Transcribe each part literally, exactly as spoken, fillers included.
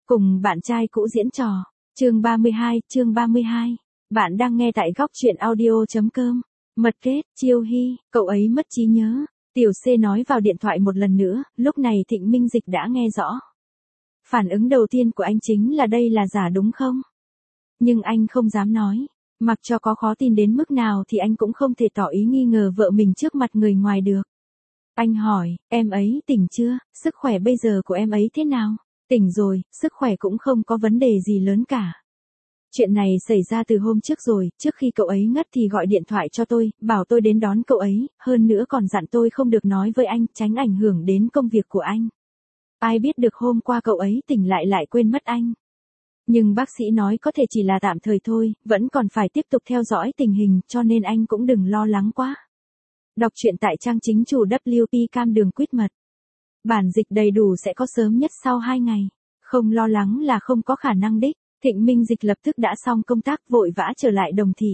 Cùng bạn trai cũ diễn trò. Chương ba mươi hai, chương ba mươi hai. Bạn đang nghe tại góc truyện audio.com. Mật kết, Chiêu Hy, cậu ấy mất trí nhớ. Tiểu C nói vào điện thoại một lần nữa, lúc này Thịnh Minh Dịch đã nghe rõ. Phản ứng đầu tiên của anh chính là đây là giả đúng không? Nhưng anh không dám nói. Mặc cho có khó tin đến mức nào thì anh cũng không thể tỏ ý nghi ngờ vợ mình trước mặt người ngoài được. Anh hỏi, em ấy tỉnh chưa, sức khỏe bây giờ của em ấy thế nào? Tỉnh rồi, sức khỏe cũng không có vấn đề gì lớn cả. Chuyện này xảy ra từ hôm trước rồi, trước khi cậu ấy ngất thì gọi điện thoại cho tôi, bảo tôi đến đón cậu ấy, hơn nữa còn dặn tôi không được nói với anh, tránh ảnh hưởng đến công việc của anh. Ai biết được hôm qua cậu ấy tỉnh lại lại quên mất anh. Nhưng bác sĩ nói có thể chỉ là tạm thời thôi, vẫn còn phải tiếp tục theo dõi tình hình, cho nên anh cũng đừng lo lắng quá. Đọc truyện tại trang chính chủ W P Cam Đường Quýt Mật. Bản dịch đầy đủ sẽ có sớm nhất sau hai ngày. Không lo lắng là không có khả năng đích. Thịnh Minh Dịch lập tức đã xong công tác vội vã trở lại Đồng Thị.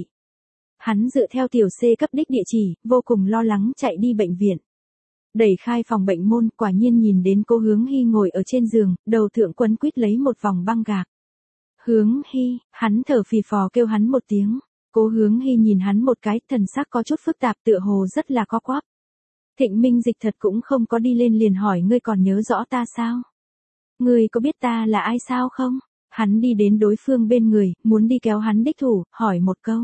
Hắn dựa theo tiểu C cấp đích địa chỉ, vô cùng lo lắng chạy đi bệnh viện. Đẩy khai phòng bệnh môn, quả nhiên nhìn đến cô Hướng Hy ngồi ở trên giường, đầu thượng quấn quýt lấy một vòng băng gạc. Hướng Hy, hắn thở phì phò kêu hắn một tiếng. Cô Hướng Hy nhìn hắn một cái, thần sắc có chút phức tạp tựa hồ rất là co quắp. Thịnh Minh Dịch thật cũng không có đi lên liền hỏi ngươi còn nhớ rõ ta sao? Ngươi có biết ta là ai sao không? Hắn đi đến đối phương bên người, muốn đi kéo hắn đích thủ, hỏi một câu.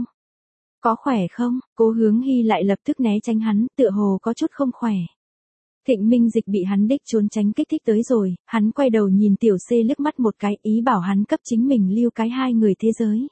Có khỏe không? Cô Hướng Hy lại lập tức né tránh hắn, tựa hồ có chút không khỏe. Thịnh Minh Dịch bị hắn đích trốn tránh kích thích tới rồi, hắn quay đầu nhìn tiểu C liếc mắt một cái, ý bảo hắn cấp chính mình lưu cái hai người thế giới.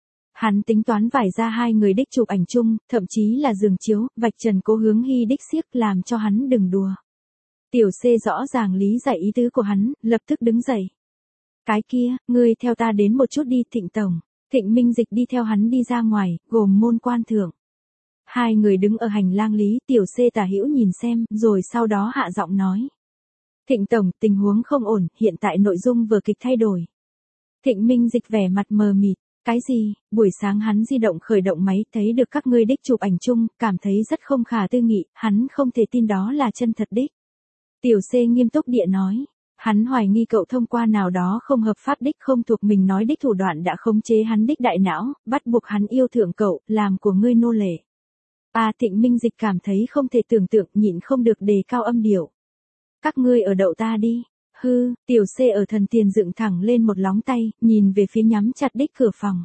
Hắn tính toán vải ra hai người đích chụp ảnh chung, thậm chí là giường chiếu, vạch trần Cố Hướng Hy đích xiếc làm cho hắn đừng đùa. Tiểu C rõ ràng lý giải ý tứ của hắn, lập tức đứng dậy. Cái kia, ngươi theo ta đến một chút đi Thịnh Tổng. Thịnh Minh Dịch đi theo hắn đi ra ngoài, gồm môn quan thượng. Hai người đứng ở hành lang lý, tiểu C tả hữu nhìn xem, rồi sau đó hạ giọng nói. Thịnh Tổng, tình huống không ổn, hiện tại nội dung vừa kịch thay đổi. Thịnh Minh Dịch vẻ mặt mờ mịt. Cái gì? Buổi sáng hắn di động khởi động máy, thấy được các ngươi đích chụp ảnh chung, cảm thấy rất không khả tư nghị, hắn không thể tin đó là chân thật đích. Tiểu C nghiêm túc địa nói, hắn hoài nghi cậu thông qua nào đó không hợp pháp đích không thuộc mình nói đích thủ đoạn đã khống chế hắn đích đại não, bắt buộc hắn yêu thượng cậu, làm của ngươi nô lệ. À Thịnh Minh Dịch cảm thấy không thể tưởng tượng, nhịn không được đề cao âm điệu. Các ngươi ở đậu ta đi. Hư, tiểu C ở thần tiền dựng thẳng lên một lóng tay, nhìn về phía nhắm chặt đích cửa phòng.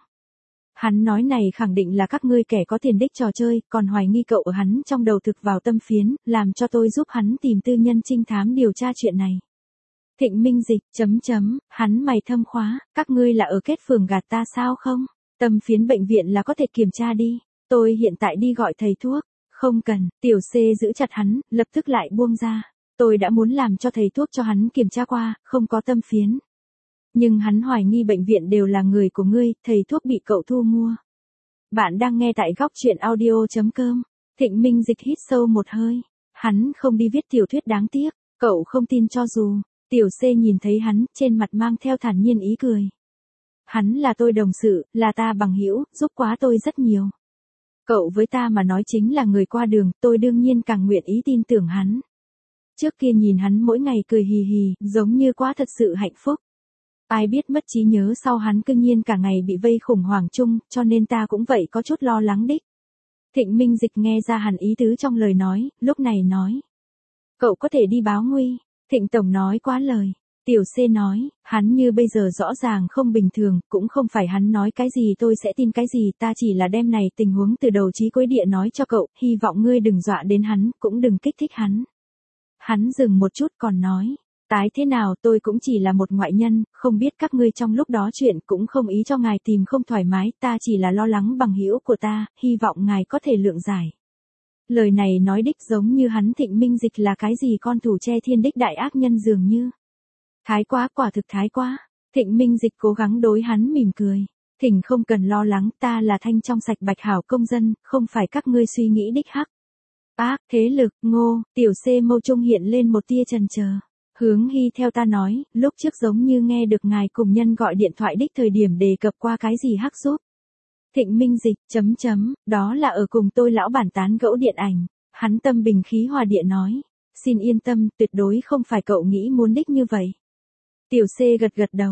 Hắn nói này khẳng định là các ngươi kẻ có tiền đích trò chơi, còn hoài nghi cậu ở hắn trong đầu thực vào tâm phiến, làm cho tôi giúp hắn tìm tư nhân trinh thám điều tra chuyện này. Thịnh Minh Dịch, chấm chấm, hắn mày thâm khóa, các ngươi là ở kết phường gạt ta sao không? Tâm phiến bệnh viện là có thể kiểm tra đi, tôi hiện tại đi gọi thầy thuốc, không cần, tiểu C giữ chặt hắn, lập tức lại buông ra. Tôi đã muốn làm cho thầy thuốc cho hắn kiểm tra qua, không có tâm phiến. Nhưng hắn hoài nghi bệnh viện đều là người của ngươi, thầy thuốc bị cậu thu mua. Bạn đang nghe tại góc truyện audio.com. Thịnh Minh Dịch hít sâu một hơi. Hắn không đi viết tiểu thuyết đáng tiếc, cậu không tin cho dù. Tiểu C nhìn thấy hắn, trên mặt mang theo thản nhiên ý cười. Hắn là tôi đồng sự, là ta bằng hữu, giúp quá tôi rất nhiều. Cậu với ta mà nói chính là người qua đường, tôi đương nhiên càng nguyện ý tin tưởng hắn. Trước kia nhìn hắn mỗi ngày cười hì hì, giống như quá thật sự hạnh phúc. Ai biết mất trí nhớ sau hắn cư nhiên cả ngày bị vây khủng hoảng chung, cho nên ta cũng vậy có chút lo lắng đích. Thịnh Minh Dịch nghe ra hẳn ý tứ trong lời nói, lúc này nói. Cậu có thể đi báo nguy. Thịnh Tổng nói quá lời. Tiểu C nói, hắn như bây giờ rõ ràng không bình thường, cũng không phải hắn nói cái gì tôi sẽ tin cái gì, ta chỉ là đem này tình huống từ đầu chí cuối địa nói cho cậu, hy vọng ngươi đừng dọa đến hắn, cũng đừng kích thích hắn. Hắn dừng một chút còn nói, tái thế nào tôi cũng chỉ là một ngoại nhân, không biết các ngươi trong lúc đó chuyện cũng không ý cho ngài tìm không thoải mái, ta chỉ là lo lắng bằng hữu của ta, hy vọng ngài có thể lượng giải. Lời này nói đích giống như hắn Thịnh Minh Dịch là cái gì con thủ che thiên đích đại ác nhân dường như. Thái quá, quả thực thái quá. Thịnh Minh Dịch cố gắng đối hắn mỉm cười. Thỉnh không cần lo lắng, ta là thanh trong sạch bạch hảo công dân, không phải các ngươi suy nghĩ đích hắc. Ác, thế lực, ngô, tiểu C mâu trung hiện lên một tia chần chờ. Hướng Hy theo ta nói, lúc trước giống như nghe được ngài cùng nhân gọi điện thoại đích thời điểm đề cập qua cái gì hắc giúp. Thịnh Minh Dịch, chấm chấm, đó là ở cùng tôi lão bản tán gẫu điện ảnh. Hắn tâm bình khí hòa địa nói, xin yên tâm, tuyệt đối không phải cậu nghĩ muốn đích như vậy. Tiểu C gật gật đầu,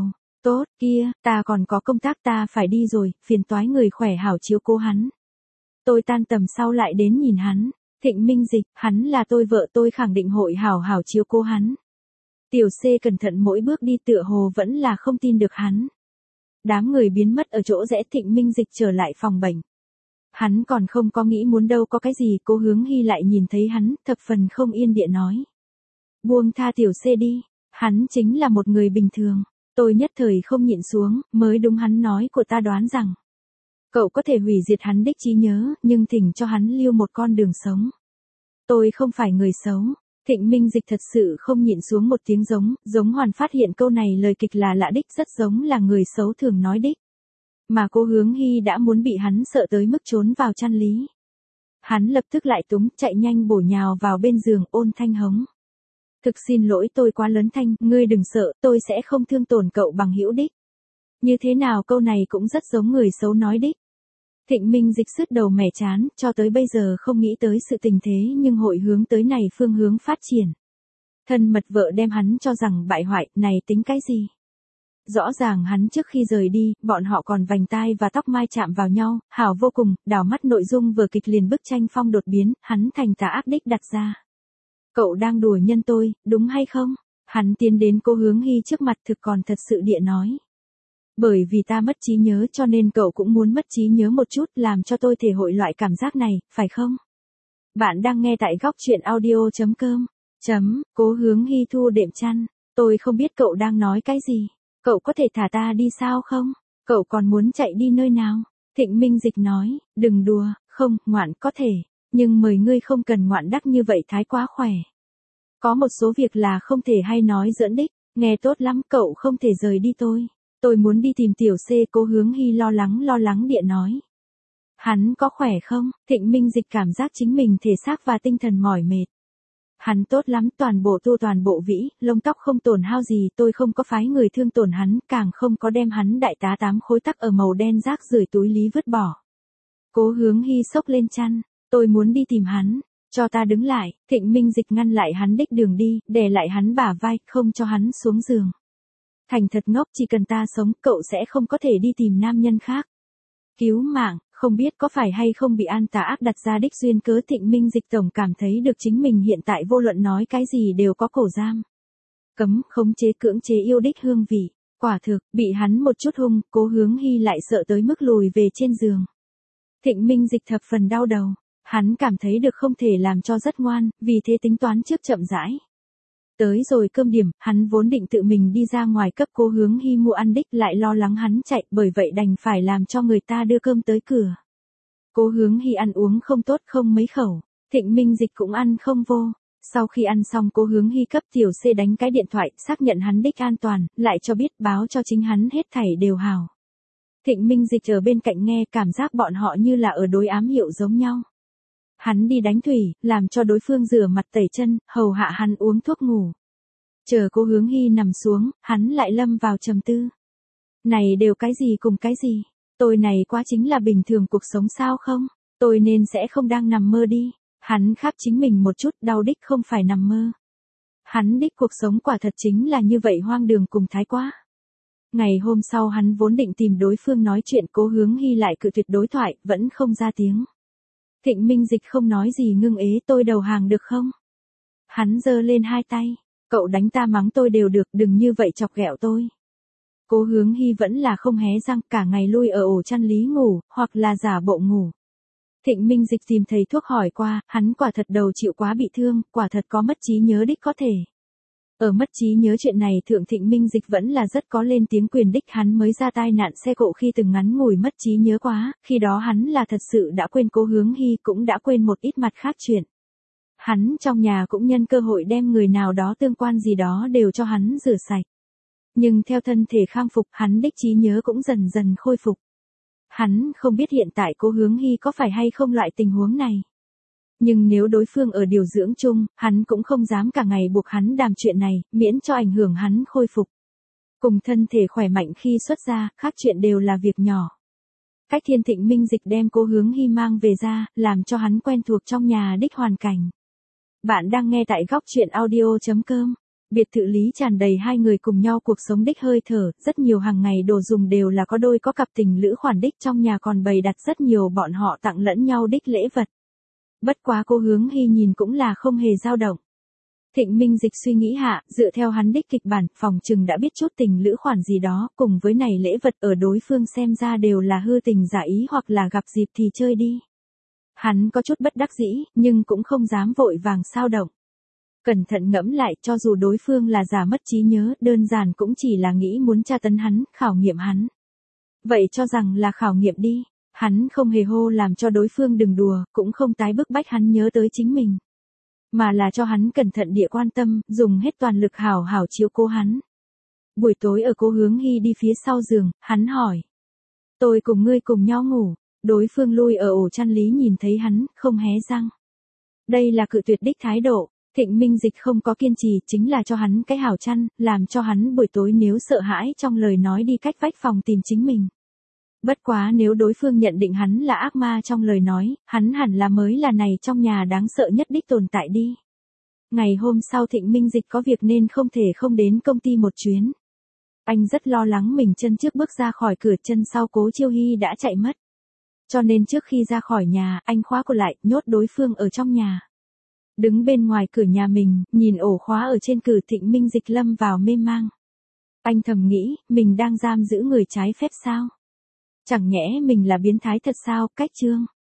Tốt, kia, ta còn có công tác ta phải đi rồi, phiền toái người khỏe hảo chiếu cố hắn. Tôi tan tầm sau lại đến nhìn hắn. Thịnh Minh Dịch, hắn là tôi vợ tôi khẳng định hội hảo hảo chiếu cố hắn. Tiểu C cẩn thận mỗi bước đi tựa hồ vẫn là không tin được hắn. Đám người biến mất ở chỗ rẽ Thịnh Minh Dịch trở lại phòng bệnh. Hắn còn không có nghĩ muốn đâu có cái gì, Cố Hướng Hy lại nhìn thấy hắn, thập phần không yên địa nói. Buông tha Tiểu C đi, hắn chính là một người bình thường. Tôi nhất thời không nhịn xuống, mới đúng hắn nói của ta đoán rằng. Cậu có thể hủy diệt hắn đích trí nhớ, nhưng thỉnh cho hắn lưu một con đường sống. Tôi không phải người xấu. Thịnh Minh Dịch thật sự không nhịn xuống một tiếng giống, giống hoàn phát hiện câu này lời kịch là lạ đích rất giống là người xấu thường nói đích. Mà Cố Hướng Hy đã muốn bị hắn sợ tới mức trốn vào chăn lý. Hắn lập tức lại túng, chạy nhanh bổ nhào vào bên giường ôn thanh hống. Thực xin lỗi tôi quá lớn thanh, ngươi đừng sợ, tôi sẽ không thương tổn cậu bằng hữu đích. Như thế nào câu này cũng rất giống người xấu nói đích. Thịnh Minh Dịch sứt đầu mẻ chán, cho tới bây giờ không nghĩ tới sự tình thế nhưng hội hướng tới này phương hướng phát triển. Thân mật vợ đem hắn cho rằng bại hoại, này tính cái gì? Rõ ràng hắn trước khi rời đi, bọn họ còn vành tai và tóc mai chạm vào nhau, hảo vô cùng, đảo mắt nội dung vừa kịch liền bức tranh phong đột biến, hắn thành tà ác đích đặt ra. Cậu đang đùa nhân tôi, đúng hay không? Hắn tiến đến Cố Hướng Hy trước mặt thực còn thật sự địa nói. Bởi vì ta mất trí nhớ cho nên cậu cũng muốn mất trí nhớ một chút làm cho tôi thể hội loại cảm giác này, phải không? Bạn đang nghe tại góc truyện audio chấm com. Chấm, Cố Hướng Hy thu đệm chăn. Tôi không biết cậu đang nói cái gì. Cậu có thể thả ta đi sao không? Cậu còn muốn chạy đi nơi nào? Thịnh Minh Dịch nói, đừng đùa, không, ngoạn có thể. Nhưng mời ngươi không cần ngoạn đắc như vậy thái quá khỏe. Có một số việc là không thể hay nói giỡn đích. Nghe tốt lắm, cậu không thể rời đi tôi. Tôi muốn đi tìm Tiểu C. Cố Hướng Hy lo lắng lo lắng địa nói. Hắn có khỏe không? Thịnh Minh Dịch cảm giác chính mình thể xác và tinh thần mỏi mệt. Hắn tốt lắm, toàn bộ tu toàn bộ vĩ, lông tóc không tổn hao gì, tôi không có phái người thương tổn hắn, càng không có đem hắn đại tá tám khối tắc ở màu đen rác rưởi túi lý vứt bỏ. Cố Hướng Hy sốc lên chăn, tôi muốn đi tìm hắn, cho ta đứng lại. Thịnh Minh Dịch ngăn lại hắn đích đường đi, đè lại hắn bả vai, không cho hắn xuống giường. Thành thật ngốc, chỉ cần ta sống, cậu sẽ không có thể đi tìm nam nhân khác. Cứu mạng, không biết có phải hay không bị an tà ác đặt ra đích duyên cớ. Thịnh Minh Dịch tổng cảm thấy được chính mình hiện tại vô luận nói cái gì đều có cổ giam. Cấm, khống chế cưỡng chế yêu đích hương vị. Quả thực, bị hắn một chút hung, Cố Hướng Hy lại sợ tới mức lùi về trên giường. Thịnh Minh Dịch thập phần đau đầu. Hắn cảm thấy được không thể làm cho rất ngoan, vì thế tính toán trước chậm rãi. Tới rồi cơm điểm, hắn vốn định tự mình đi ra ngoài cấp Cố Hướng Hy mua ăn đích, lại lo lắng hắn chạy, bởi vậy đành phải làm cho người ta đưa cơm tới cửa. Cố Hướng Hy ăn uống không tốt không mấy khẩu, Thịnh Minh Dịch cũng ăn không vô. Sau khi ăn xong Cố Hướng Hy cấp Tiểu C đánh cái điện thoại, xác nhận hắn đích an toàn, lại cho biết báo cho chính hắn hết thảy đều hảo. Thịnh Minh Dịch ở bên cạnh nghe, cảm giác bọn họ như là ở đối ám hiệu giống nhau. Hắn đi đánh thủy, làm cho đối phương rửa mặt tẩy chân, hầu hạ hắn uống thuốc ngủ. Chờ Cố Hướng Hy nằm xuống, hắn lại lâm vào trầm tư. Này đều cái gì cùng cái gì? Tôi này quá chính là bình thường cuộc sống sao không? Tôi nên sẽ không đang nằm mơ đi. Hắn khắp chính mình một chút, đau đích không phải nằm mơ. Hắn đích cuộc sống quả thật chính là như vậy, hoang đường cùng thái quá. Ngày hôm sau hắn vốn định tìm đối phương nói chuyện, Cố Hướng Hy lại cự tuyệt đối thoại, vẫn không ra tiếng. Thịnh Minh Dịch không nói gì ngưng ế, tôi đầu hàng được không? Hắn giơ lên hai tay, cậu đánh ta mắng tôi đều được, đừng như vậy chọc ghẹo tôi. Cố Hướng Hy vẫn là không hé răng, cả ngày lui ở ổ chăn lý ngủ, hoặc là giả bộ ngủ. Thịnh Minh Dịch tìm thầy thuốc hỏi qua, hắn quả thật đầu chịu quá bị thương, quả thật có mất trí nhớ đích có thể. Ở mất trí nhớ chuyện này thượng Thịnh Minh Dịch vẫn là rất có lên tiếng quyền đích, hắn mới ra tai nạn xe cộ khi từng ngắn ngủi mất trí nhớ quá, khi đó hắn là thật sự đã quên Cố Hướng Hy, cũng đã quên một ít mặt khác chuyện. Hắn trong nhà cũng nhân cơ hội đem người nào đó tương quan gì đó đều cho hắn rửa sạch. Nhưng theo thân thể khang phục, hắn đích trí nhớ cũng dần dần khôi phục. Hắn không biết hiện tại Cố Hướng Hy có phải hay không loại tình huống này. Nhưng nếu đối phương ở điều dưỡng chung, hắn cũng không dám cả ngày buộc hắn đàm chuyện này, miễn cho ảnh hưởng hắn khôi phục. Cùng thân thể khỏe mạnh khi xuất ra, khác chuyện đều là việc nhỏ. Cách thiên Thịnh Minh Dịch đem Cố Hướng Hy mang về ra, làm cho hắn quen thuộc trong nhà đích hoàn cảnh. Bạn đang nghe tại góc truyện audio chấm com. Biệt thự Lý tràn đầy hai người cùng nhau cuộc sống đích hơi thở, rất nhiều hàng ngày đồ dùng đều là có đôi có cặp tình lữ khoản đích, trong nhà còn bày đặt rất nhiều bọn họ tặng lẫn nhau đích lễ vật. Bất quá cô Hướng Hy nhìn cũng là không hề dao động. Thịnh Minh Dịch suy nghĩ hạ, dựa theo hắn đích kịch bản, phòng trừng đã biết chút tình lữ khoản gì đó, cùng với này lễ vật ở đối phương xem ra đều là hư tình giả ý hoặc là gặp dịp thì chơi đi. Hắn có chút bất đắc dĩ, nhưng cũng không dám vội vàng sao động. Cẩn thận ngẫm lại, cho dù đối phương là giả mất trí nhớ, đơn giản cũng chỉ là nghĩ muốn tra tấn hắn, khảo nghiệm hắn. Vậy cho rằng là khảo nghiệm đi, hắn không hề hô làm cho đối phương đừng đùa, cũng không tái bức bách hắn nhớ tới chính mình. Mà là cho hắn cẩn thận địa quan tâm, dùng hết toàn lực hảo hảo chiếu cố hắn. Buổi tối ở cô Hướng Hy đi phía sau giường, hắn hỏi. Tôi cùng ngươi cùng nhau ngủ, đối phương lui ở ổ chăn Lý nhìn thấy hắn, không hé răng. Đây là cự tuyệt đích thái độ. Thịnh Minh Dịch không có kiên trì, chính là cho hắn cái hảo chăn, làm cho hắn buổi tối nếu sợ hãi trong lời nói đi cách vách phòng tìm chính mình. Bất quá nếu đối phương nhận định hắn là ác ma trong lời nói, hắn hẳn là mới là này trong nhà đáng sợ nhất đích tồn tại đi. Ngày hôm sau Thịnh Minh Dịch có việc nên không thể không đến công ty một chuyến. Anh rất lo lắng mình chân trước bước ra khỏi cửa, chân sau Cố Chiêu Hy đã chạy mất. Cho nên trước khi ra khỏi nhà, anh khóa cửa lại, nhốt đối phương ở trong nhà. Đứng bên ngoài cửa nhà mình, nhìn ổ khóa ở trên cửa, Thịnh Minh Dịch lâm vào mê mang. Anh thầm nghĩ, mình đang giam giữ người trái phép sao? Chẳng nhẽ mình là biến thái thật sao? Cách chương